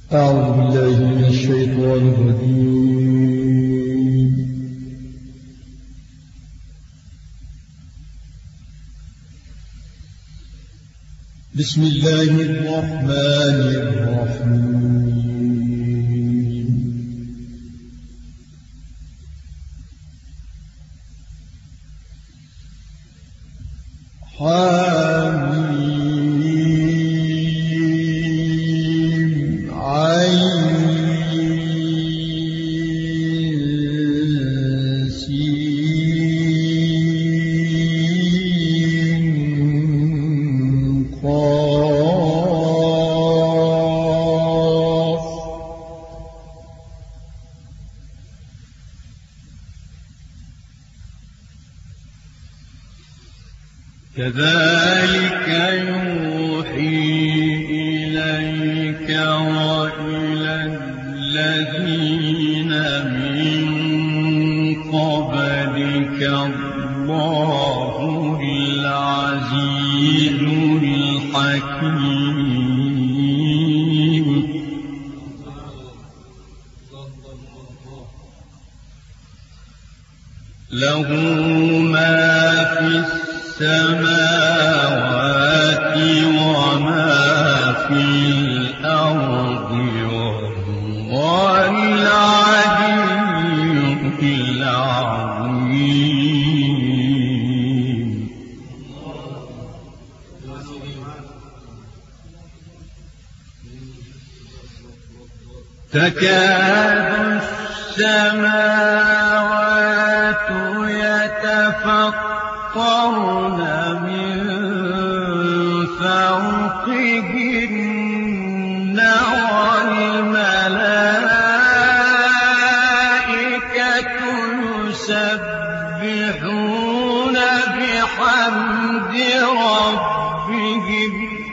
أعوذ بالله من الشيطان الرجيم. بسم الله الرحمن الرحيم. كذلك يوحي إليك وإلى الذين من قبلك الله العزيز الحكيم. له ما في السماوات وما في الأرض وهو العلي العظيم. تكاد السماوات يتفطرن من فوقهن والملائكة يسبحون بحمد ربهم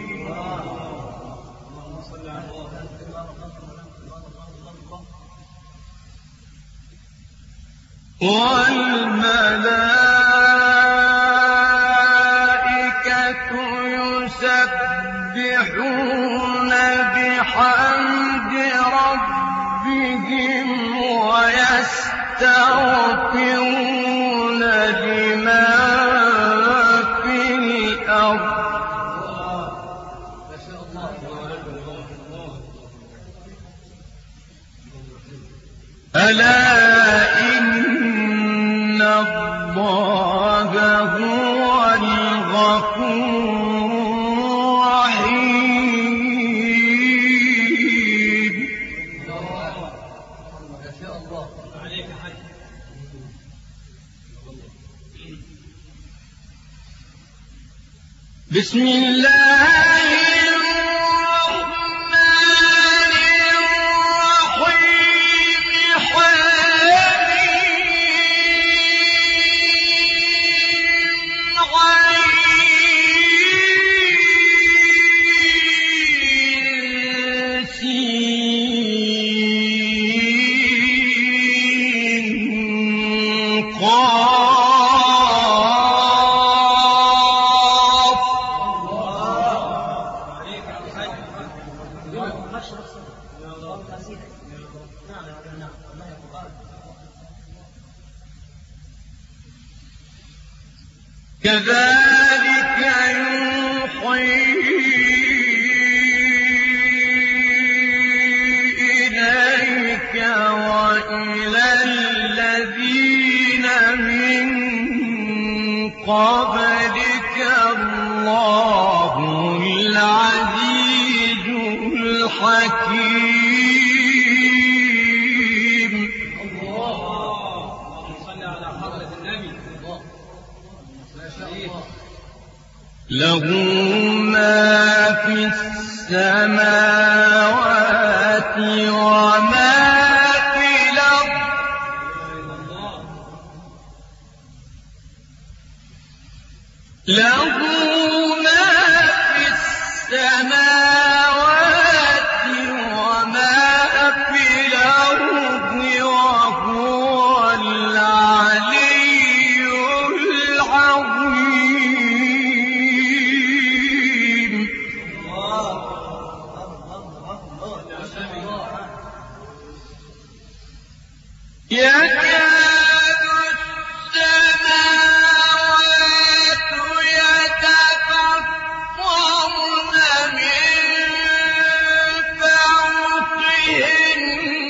ويستغفرون لمن في الأرض. ألا إن الله هو الغفور الرحيم. بسم الله الرحمن الرحيم. كذلك يوحي إليك وإلى الذين من قبلك الله العزيز الحكيم. له ما في السماوات وما في الأرض. له ما في السماوات وما في الأرض وهو العلي العظيم. يكاد السماوات يتفطرن من فوقهن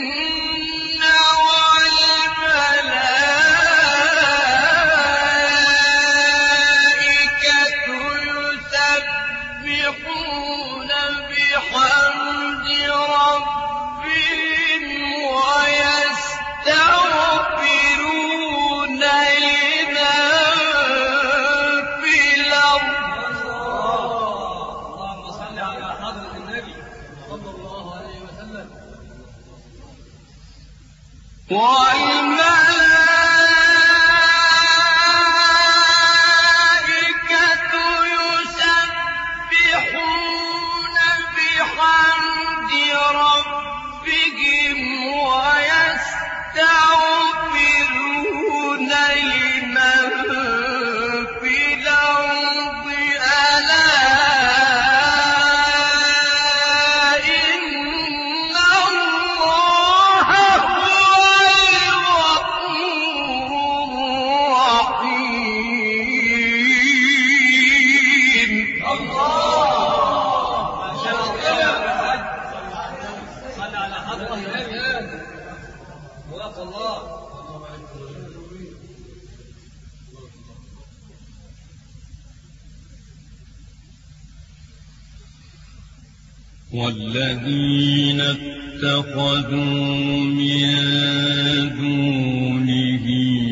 والملائكة يسبحون بحمد ربهم ويستغفرون لمن في الأرض. اللهم صل على حضرة النبي صلى الله عليه وسلم. والملائكة يسبحون بحمد ربهم ويستغفرون لمن في الأرض ألا إن الله هو الغفور الرحيم. ما شاء الله. صل على حضرة النبي. وفق الله. والذين اتخذوا من دونه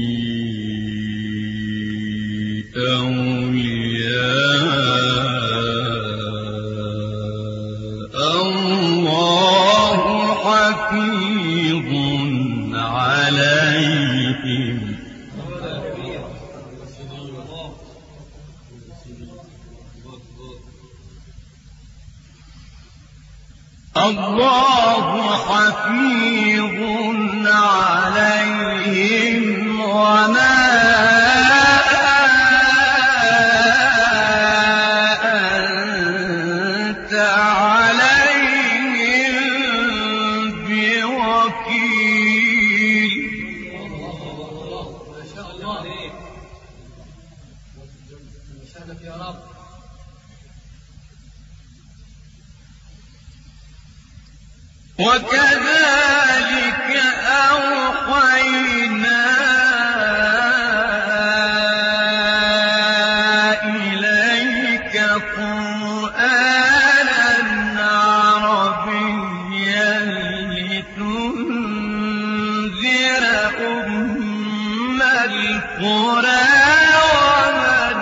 أولياء الله حفيظ عليهم الله حفيظ عليهم وما أنت عليهم بوكيل. ما شاء الله. شهدك يا رب. وكذلك أوحينا إليك قرآنا عربيا لتنذر أم القرى ومن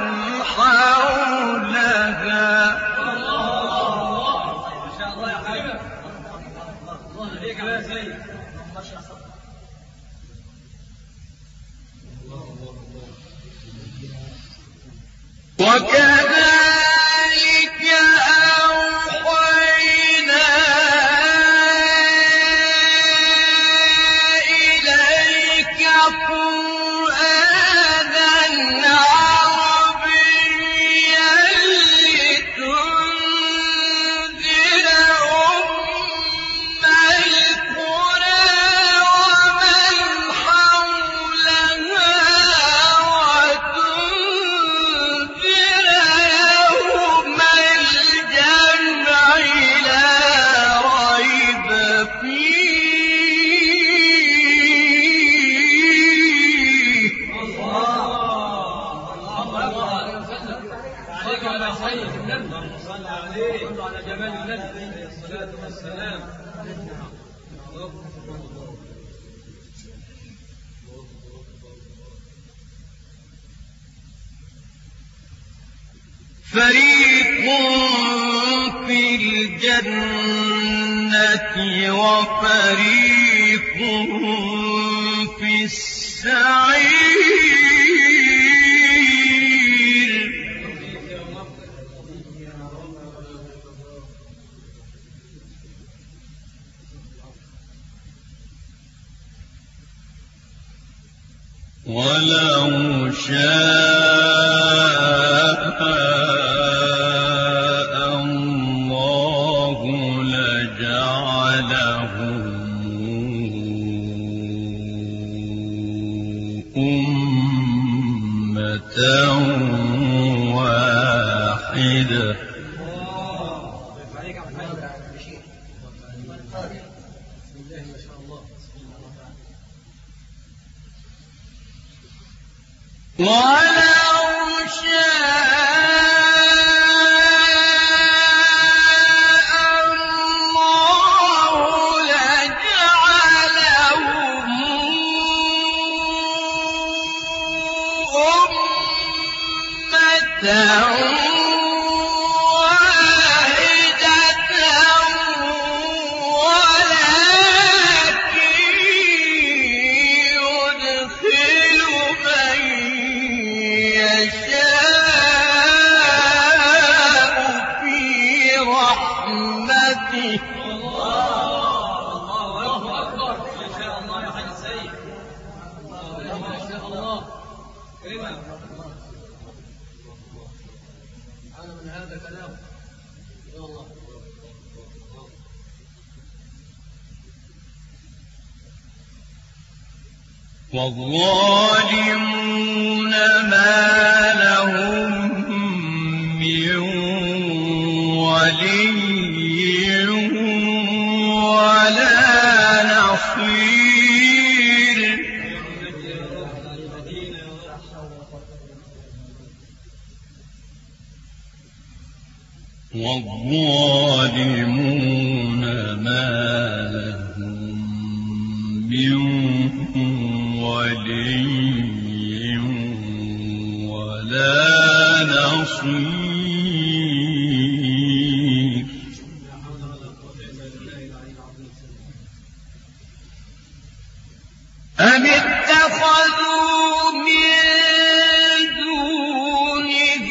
حولها. ما شاء الله يا حبيبي. الله عليك يا سيد. ما شاء الله. وكذلك أوحينا إليك قرآنا عربيا لتنذر أم القرى ومن حولها وتنذر يوم الجمع لا ريب فيه. عليك على سيد النبي. صلى عليه وعلى جمال النبي عليه الصلاة والسلام. فريق في الجنة وفريق في السعير. ولو شاء الله لجعل جعلهم أمة واحدة ولو شاء الله لجعلهم أمة والظالمون ما لهم من ولي ولا نصير والظالمون ما لهم من ولي ولا نصير أم اتخذوا من دونه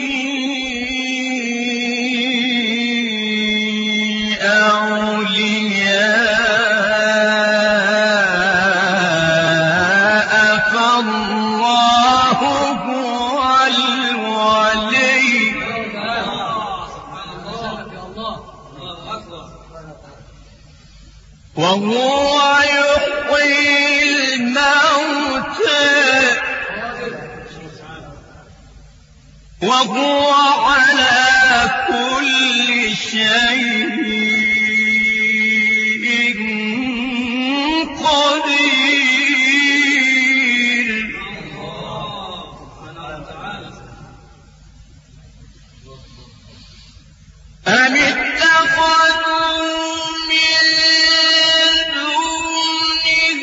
أولياء فالله هو الولي وهو يحيي الموتى وهو على كل شيء قدير أم اتخذوا من دونه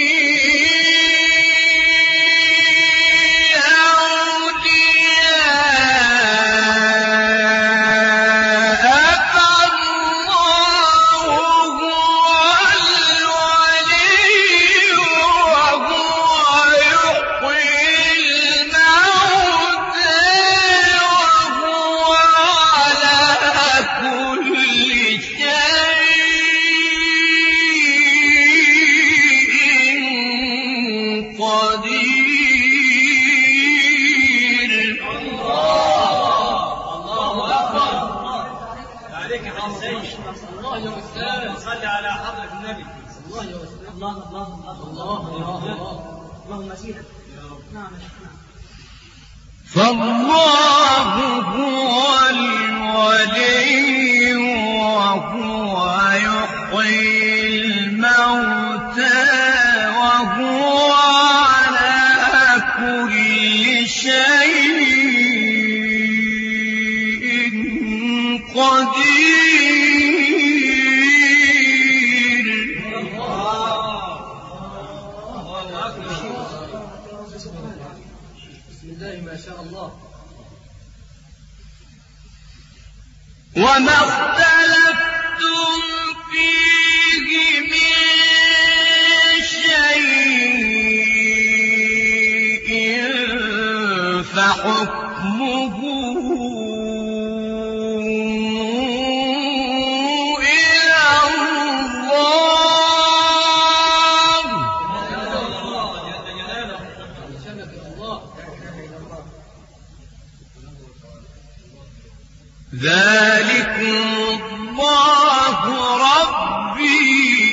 أولياء فالله هو الولي وهو يحيي الموتى وهو على كل شيء قدير الله أكبر عليك يا حسين الله يا أستاذ صلي على حضرة النبي الله يا أستاذ الله اللهم سيدك نعم فالله هو الولي وهو يحيي الموتى وهو على كل شيء قدير بسم الله ما شاء الله وما اختلفتم فيه من شيء فحكمه إلى الله ذلكم الله ربي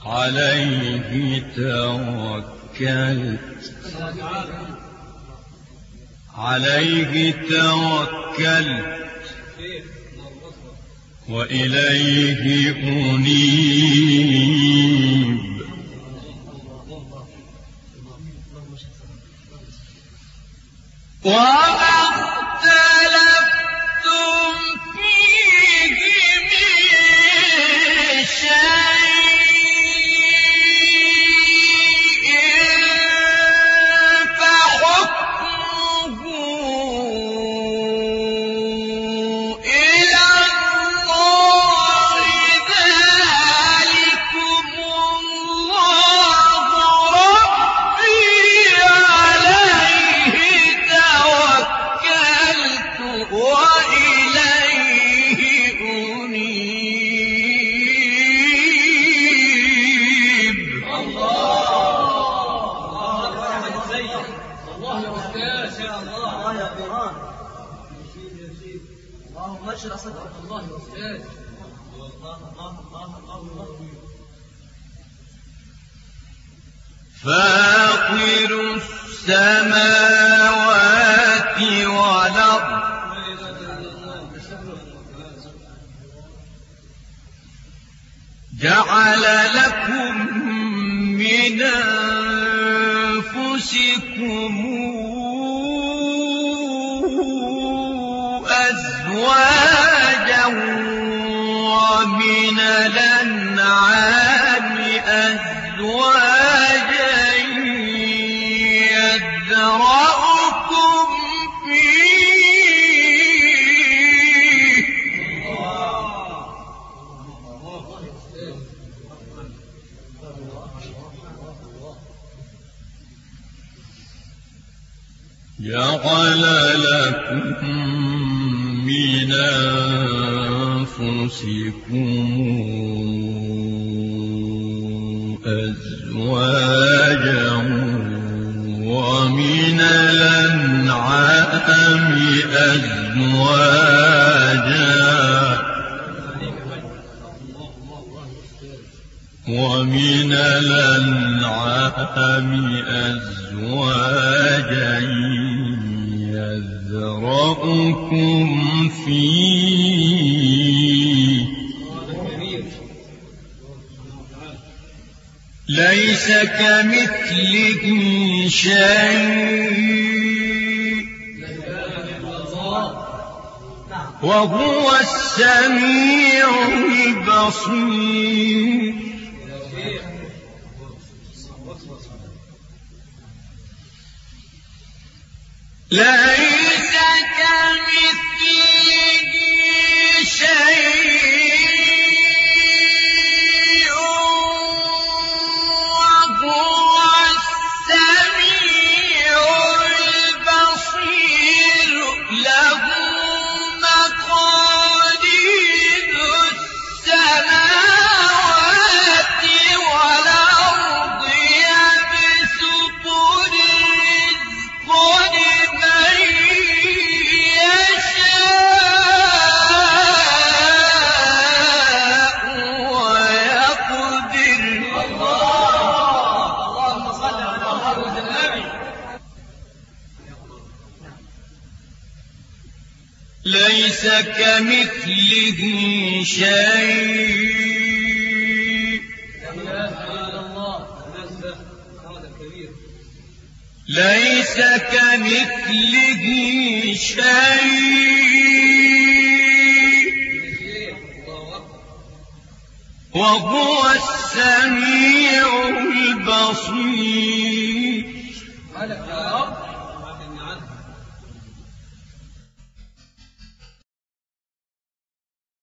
عليه توكلت وإليه أنيب وما اختلفتم فيه من شيء فحكمه إلى الله ذلكم الله ربي عليه توكلت وإليه أنيب. الله يا أستاذ الله يا قرآن اللهم اشرح صدرك الله يا أستاذ فاطر السماوات والأرض جعل لكم من أنفسكم أزواجا ومن الأنعام أزواجا يذرأكم فيه جعل لكم من أنفسكم أزواجا ومن الأنعام أزواجا يذرأكم فيه ليس كمثله شيء وهو السميع البصير. ليس كمثله شيء وهو السميع البصير. له مقاليد السماوات والأرض يبسط الرزق لمن يشاء ويقدر. اللهم صل على حضرة النبي. ليس كمثله شيء ليس كمثله شيء وهو السميع البصير.